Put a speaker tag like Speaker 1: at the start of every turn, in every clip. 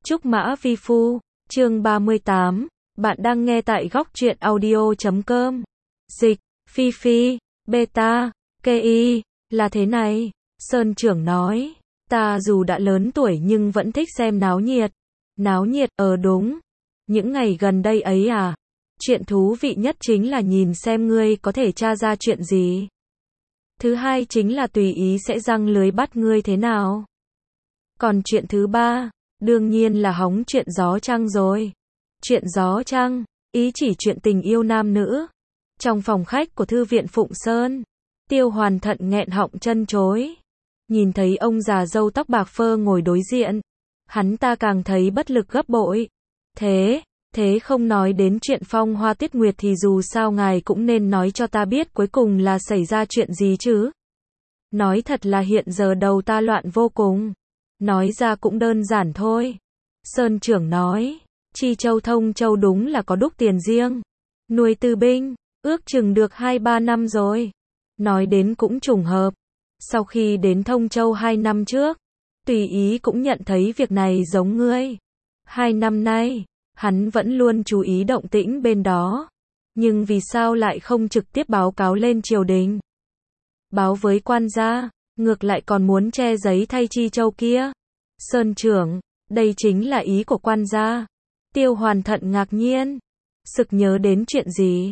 Speaker 1: Trúc Mã Vi Phu, chương 38, bạn đang nghe tại góc truyện audio.com. Dịch, Phi Phi, Beta, Ki, là thế này, Sơn trưởng nói, ta dù đã lớn tuổi nhưng vẫn thích xem náo nhiệt. Náo nhiệt, đúng. Những ngày gần đây ấy à, chuyện thú vị nhất chính là nhìn xem ngươi có thể tra ra chuyện gì. Thứ hai chính là tùy ý sẽ giăng lưới bắt ngươi thế nào. Còn chuyện thứ ba, đương nhiên là hóng chuyện gió trăng rồi. Chuyện gió trăng, ý chỉ chuyện tình yêu nam nữ. Trong phòng khách của thư viện Phụng Sơn, Tiêu Hoàn Thận nghẹn họng chân chối. Nhìn thấy ông già râu tóc bạc phơ ngồi đối diện, hắn ta càng thấy bất lực gấp bội. Thế không nói đến chuyện phong hoa tuyết nguyệt thì dù sao ngài cũng nên nói cho ta biết cuối cùng là xảy ra chuyện gì chứ. Nói thật là hiện giờ đầu ta loạn vô cùng. Nói ra cũng đơn giản thôi. Sơn trưởng nói, Chi Châu Thông Châu đúng là có đúc tiền riêng. Nuôi tư binh, ước chừng được 2-3 năm rồi. Nói đến cũng trùng hợp. Sau khi đến Thông Châu 2 năm trước, tùy ý cũng nhận thấy việc này giống ngươi. 2 năm nay, hắn vẫn luôn chú ý động tĩnh bên đó. Nhưng vì sao lại không trực tiếp báo cáo lên triều đình? Báo với quan gia, ngược lại còn muốn che giấy thay Chi Châu kia. Sơn trưởng, đây chính là ý của quan gia. Tiêu Hoàn Thận ngạc nhiên. Sực nhớ đến chuyện gì?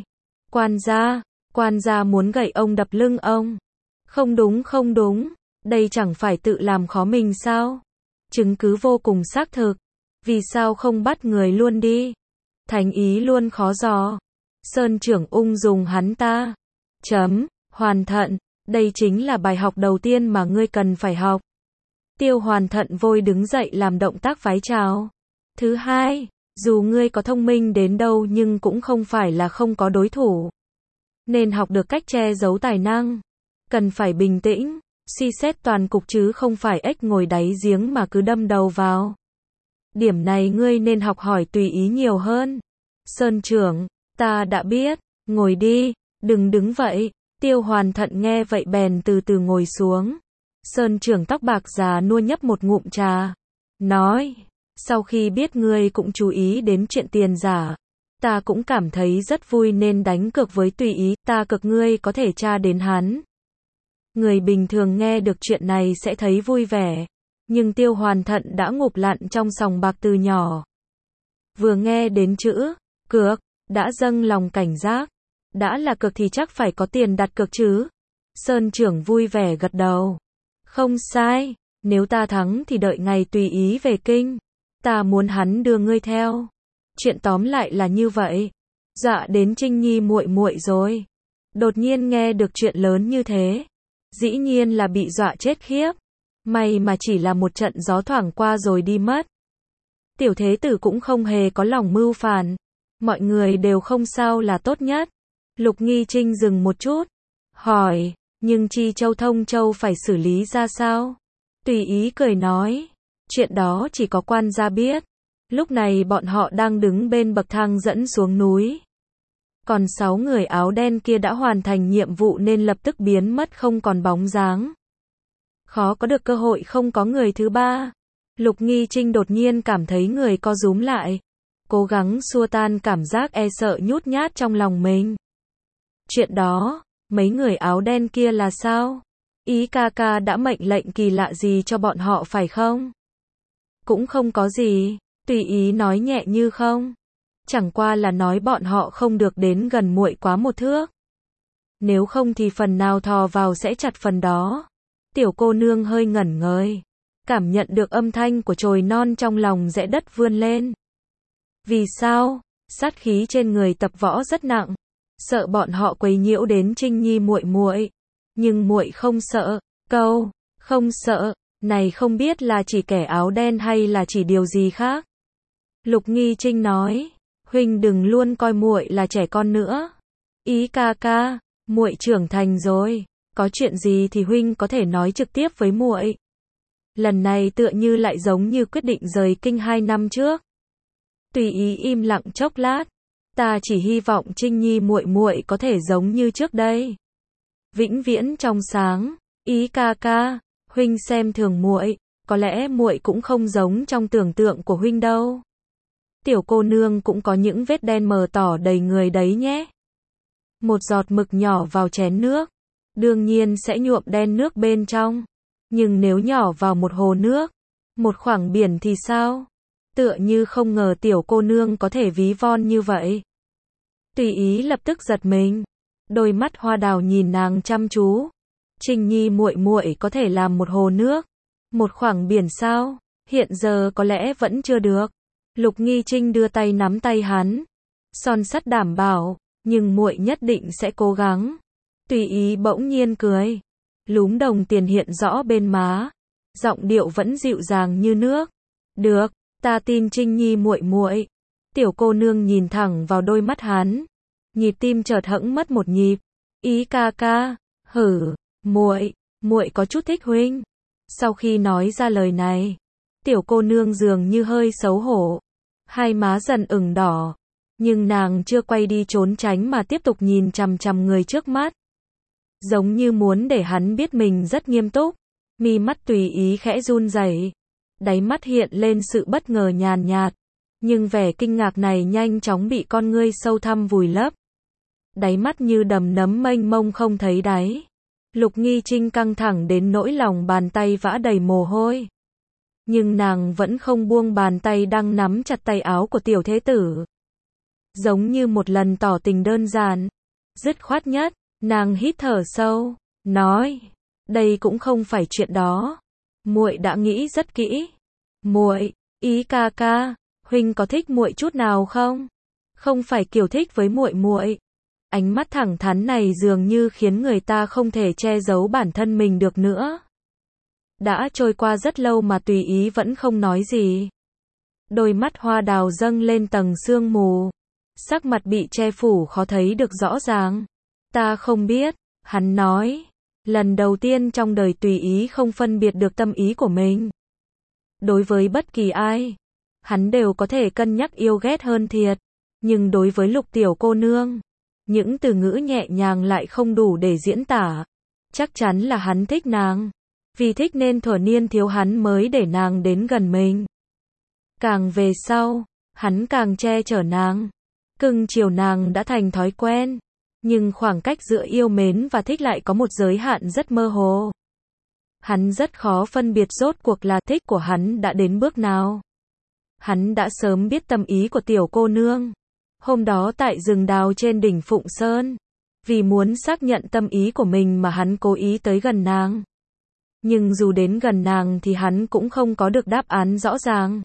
Speaker 1: Quan gia muốn gậy ông đập lưng ông. Không đúng, đây chẳng phải tự làm khó mình sao? Chứng cứ vô cùng xác thực. Vì sao không bắt người luôn đi? Thành ý luôn khó dò. Sơn trưởng ung dung hắn ta. Hoàn Thận, đây chính là bài học đầu tiên mà ngươi cần phải học. Tiêu Hoàn Thận vội đứng dậy làm động tác vái chào. Thứ hai, dù ngươi có thông minh đến đâu nhưng cũng không phải là không có đối thủ. Nên học được cách che giấu tài năng. Cần phải bình tĩnh, suy xét toàn cục chứ không phải ếch ngồi đáy giếng mà cứ đâm đầu vào. Điểm này ngươi nên học hỏi tùy ý nhiều hơn. Sơn trưởng, ta đã biết, ngồi đi, đừng đứng vậy. Tiêu Hoàn Thận nghe vậy bèn từ từ ngồi xuống. Sơn trưởng tóc bạc già nua nhấp một ngụm trà. Nói, sau khi biết ngươi cũng chú ý đến chuyện tiền giả, ta cũng cảm thấy rất vui nên đánh cược với tùy ý, ta cược ngươi có thể tra đến hắn. Người bình thường nghe được chuyện này sẽ thấy vui vẻ. Nhưng Tiêu Hoàn Thận đã ngụp lặn trong sòng bạc từ nhỏ. Vừa nghe đến chữ cược, đã dâng lòng cảnh giác. Đã là cược thì chắc phải có tiền đặt cược chứ. Sơn trưởng vui vẻ gật đầu. Không sai, nếu ta thắng thì đợi ngày tùy ý về kinh. Ta muốn hắn đưa ngươi theo. Chuyện tóm lại là như vậy. Dọa đến Trinh Nhi muội muội rồi. Đột nhiên nghe được chuyện lớn như thế, dĩ nhiên là bị dọa chết khiếp. May mà chỉ là một trận gió thoảng qua rồi đi mất. Tiểu thế tử cũng không hề có lòng mưu phản. Mọi người đều không sao là tốt nhất. Lục Nghi Trinh dừng một chút. Hỏi, nhưng Chi Châu Thông Châu phải xử lý ra sao? Tùy ý cười nói. Chuyện đó chỉ có quan gia biết. Lúc này bọn họ đang đứng bên bậc thang dẫn xuống núi. Còn 6 người áo đen kia đã hoàn thành nhiệm vụ nên lập tức biến mất không còn bóng dáng. Khó có được cơ hội không có người thứ ba. Lục Nghi Trinh đột nhiên cảm thấy người co rúm lại. Cố gắng xua tan cảm giác e sợ nhút nhát trong lòng mình. Chuyện đó, mấy người áo đen kia là sao? Ý ca ca đã mệnh lệnh kỳ lạ gì cho bọn họ phải không? Cũng không có gì, tùy ý nói nhẹ như không. Chẳng qua là nói bọn họ không được đến gần muội quá một thước. Nếu không thì phần nào thò vào sẽ chặt phần đó. Tiểu cô nương hơi ngẩn ngơi. Cảm nhận được âm thanh của chồi non trong lòng dễ đất vươn lên. Vì sao? Sát khí trên người tập võ rất nặng. Sợ bọn họ quấy nhiễu đến Trinh Nhi muội muội. Nhưng muội không sợ. Câu, không sợ, này không biết là chỉ kẻ áo đen hay là chỉ điều gì khác. Lục Nghi Trinh nói, huynh đừng luôn coi muội là trẻ con nữa. Ý ca ca, muội trưởng thành rồi. Có chuyện gì thì huynh có thể nói trực tiếp với muội. Lần này tựa như lại giống như quyết định rời kinh 2 năm trước. Tùy ý im lặng chốc lát. Ta chỉ hy vọng Trinh Nhi muội muội có thể giống như trước đây. Vĩnh viễn trong sáng. Ý ca ca, huynh xem thường muội. có lẽ muội cũng không giống trong tưởng tượng của huynh đâu. Tiểu cô nương cũng có những vết đen mờ tỏ đầy người đấy nhé. Một giọt mực nhỏ vào chén nước, đương nhiên sẽ nhuộm đen nước bên trong. Nhưng nếu nhỏ vào một hồ nước, một khoảng biển thì sao? Tựa như không ngờ tiểu cô nương có thể ví von như vậy. Tùy Ý lập tức giật mình, đôi mắt hoa đào nhìn nàng chăm chú. Trinh Nhi muội muội có thể làm một hồ nước, một khoảng biển sao? Hiện giờ có lẽ vẫn chưa được. Lục Nghi Trinh đưa tay nắm tay hắn, son sắt đảm bảo, nhưng muội nhất định sẽ cố gắng. Tùy Ý bỗng nhiên cười, lúm đồng tiền hiện rõ bên má, giọng điệu vẫn dịu dàng như nước. Được, ta tin Trinh Nhi muội muội. Tiểu cô nương nhìn thẳng vào đôi mắt hắn, nhịp tim chợt hẫng mất một nhịp. Ý ca ca, hử, muội có chút thích huynh. Sau khi nói ra lời này, tiểu cô nương dường như hơi xấu hổ, hai má dần ửng đỏ, nhưng nàng chưa quay đi trốn tránh mà tiếp tục nhìn chằm chằm người trước mắt. Giống như muốn để hắn biết mình rất nghiêm túc, mi mắt Tùy Ý khẽ run rẩy, đáy mắt hiện lên sự bất ngờ nhàn nhạt, nhưng vẻ kinh ngạc này nhanh chóng bị con ngươi sâu thẳm vùi lấp. Đáy mắt như đầm nấm mênh mông không thấy đáy. Lục Nghi Trinh căng thẳng đến nỗi lòng bàn tay vã đầy mồ hôi. Nhưng nàng vẫn không buông bàn tay đang nắm chặt tay áo của tiểu thế tử. Giống như một lần tỏ tình đơn giản, dứt khoát nhất, nàng hít thở sâu, nói, đây cũng không phải chuyện đó. Muội đã nghĩ rất kỹ. Muội, Ý ca ca, huynh có thích muội chút nào không? Không phải kiểu thích với muội. Ánh mắt thẳng thắn này dường như khiến người ta không thể che giấu bản thân mình được nữa. Đã trôi qua rất lâu mà Tùy Ý vẫn không nói gì. Đôi mắt hoa đào dâng lên tầng sương mù, sắc mặt bị che phủ khó thấy được rõ ràng. Ta không biết, hắn nói. Lần đầu tiên trong đời Tùy Ý không phân biệt được tâm ý của mình. Đối với bất kỳ ai, hắn đều có thể cân nhắc yêu ghét hơn thiệt. Nhưng đối với Lục tiểu cô nương, những từ ngữ nhẹ nhàng lại không đủ để diễn tả. Chắc chắn là hắn thích nàng. Vì thích nên thuở niên thiếu hắn mới để nàng đến gần mình. Càng về sau, hắn càng che chở nàng. Cưng chiều nàng đã thành thói quen. Nhưng khoảng cách giữa yêu mến và thích lại có một giới hạn rất mơ hồ. Hắn rất khó phân biệt rốt cuộc là thích của hắn đã đến bước nào. Hắn đã sớm biết tâm ý của tiểu cô nương. Hôm đó tại rừng đào trên đỉnh Phụng Sơn, vì muốn xác nhận tâm ý của mình mà hắn cố ý tới gần nàng. Nhưng dù đến gần nàng thì hắn cũng không có được đáp án rõ ràng.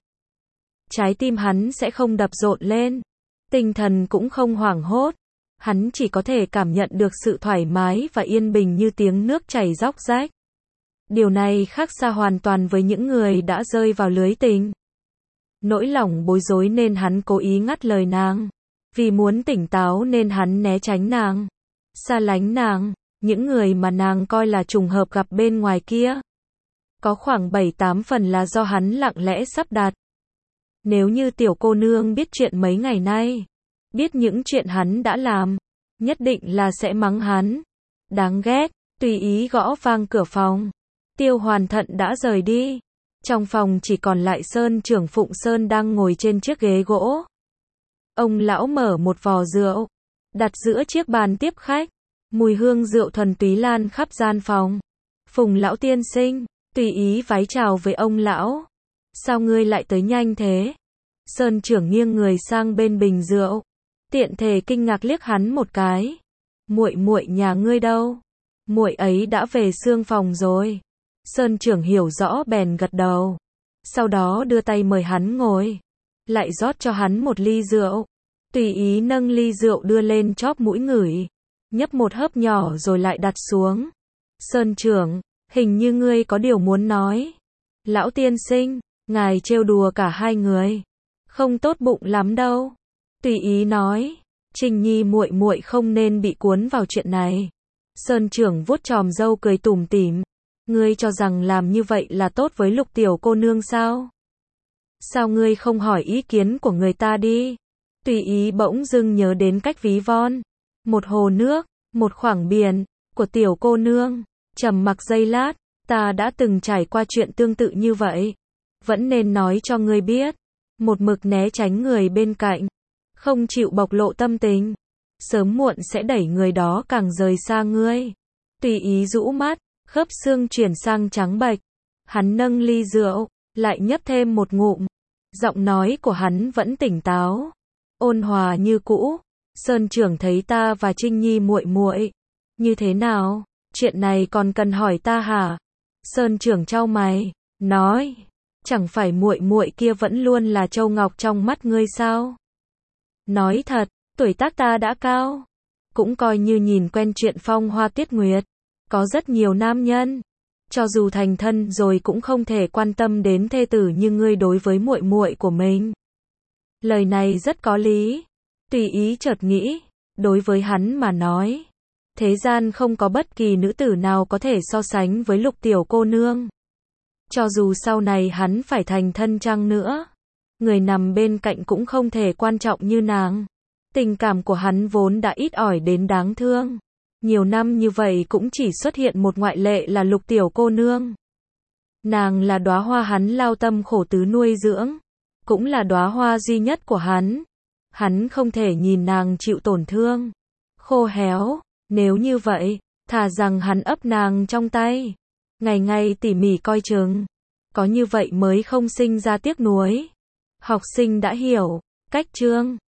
Speaker 1: Trái tim hắn sẽ không đập rộn lên, tinh thần cũng không hoảng hốt. Hắn chỉ có thể cảm nhận được sự thoải mái và yên bình như tiếng nước chảy róc rách. Điều này khác xa hoàn toàn với những người đã rơi vào lưới tình. Nỗi lòng bối rối nên hắn cố ý ngắt lời nàng. Vì muốn tỉnh táo nên hắn né tránh nàng, xa lánh nàng, những người mà nàng coi là trùng hợp gặp bên ngoài kia. Có khoảng 7-8 phần là do hắn lặng lẽ sắp đặt. Nếu như tiểu cô nương biết chuyện mấy ngày nay, biết những chuyện hắn đã làm, nhất định là sẽ mắng hắn. Đáng ghét. Tùy Ý gõ vang cửa phòng. Tiêu Hoàn Thận đã rời đi. Trong phòng chỉ còn lại Sơn trưởng Phụng Sơn đang ngồi trên chiếc ghế gỗ. Ông lão mở một vò rượu, đặt giữa chiếc bàn tiếp khách. Mùi hương rượu thuần túy lan khắp gian phòng. Phùng lão tiên sinh. Tùy Ý vái chào với ông lão. Sao ngươi lại tới nhanh thế? Sơn trưởng nghiêng người sang bên bình rượu, tiện thể kinh ngạc liếc hắn một cái. Muội nhà ngươi đâu? Muội ấy đã về xương phòng rồi. Sơn trưởng hiểu rõ bèn gật đầu. Sau đó đưa tay mời hắn ngồi, lại rót cho hắn một ly rượu. Tùy Ý nâng ly rượu đưa lên chóp mũi ngửi, nhấp một hớp nhỏ rồi lại đặt xuống. Sơn trưởng, hình như ngươi có điều muốn nói. Lão tiên sinh, ngài trêu đùa cả hai người, không tốt bụng lắm đâu. Tùy Ý nói, Trinh Nhi muội không nên bị cuốn vào chuyện này. Sơn trưởng vuốt chòm râu cười tủm tỉm. Ngươi cho rằng làm như vậy là tốt với Lục tiểu cô nương sao? Sao ngươi không hỏi ý kiến của người ta đi? Tùy Ý bỗng dưng nhớ đến cách ví von. Một hồ nước, một khoảng biển, của tiểu cô nương. Trầm mặc giây lát, ta đã từng trải qua chuyện tương tự như vậy. Vẫn nên nói cho ngươi biết. Một mực né tránh người bên cạnh. Không chịu bộc lộ tâm tình. Sớm muộn sẽ đẩy người đó càng rời xa ngươi. Tùy ý rũ mắt, khớp xương chuyển sang trắng bệch. Hắn nâng ly rượu, lại nhấp thêm một ngụm. Giọng nói của hắn vẫn tỉnh táo, ôn hòa như cũ. Sơn trưởng thấy ta và Trinh Nhi muội muội như thế nào? Chuyện này còn cần hỏi ta hả? Sơn trưởng chau mày, nói, chẳng phải muội muội kia vẫn luôn là châu ngọc trong mắt ngươi sao? Nói thật, tuổi tác ta đã cao, cũng coi như nhìn quen chuyện phong hoa tuyết nguyệt. Có rất nhiều nam nhân, cho dù thành thân rồi cũng không thể quan tâm đến thê tử như ngươi đối với muội muội của mình. Lời này rất có lý. Tùy ý chợt nghĩ, đối với hắn mà nói, thế gian không có bất kỳ nữ tử nào có thể so sánh với Lục tiểu cô nương. Cho dù sau này hắn phải thành thân chăng nữa, người nằm bên cạnh cũng không thể quan trọng như nàng. Tình cảm của hắn vốn đã ít ỏi đến đáng thương. Nhiều năm như vậy cũng chỉ xuất hiện một ngoại lệ là Lục tiểu cô nương. Nàng là đóa hoa hắn lao tâm khổ tứ nuôi dưỡng, cũng là đóa hoa duy nhất của hắn. Hắn không thể nhìn nàng chịu tổn thương, khô héo. Nếu như vậy, thà rằng hắn ấp nàng trong tay, ngày ngày tỉ mỉ coi chừng. Có như vậy mới không sinh ra tiếc nuối. Học sinh đã hiểu. Cách chương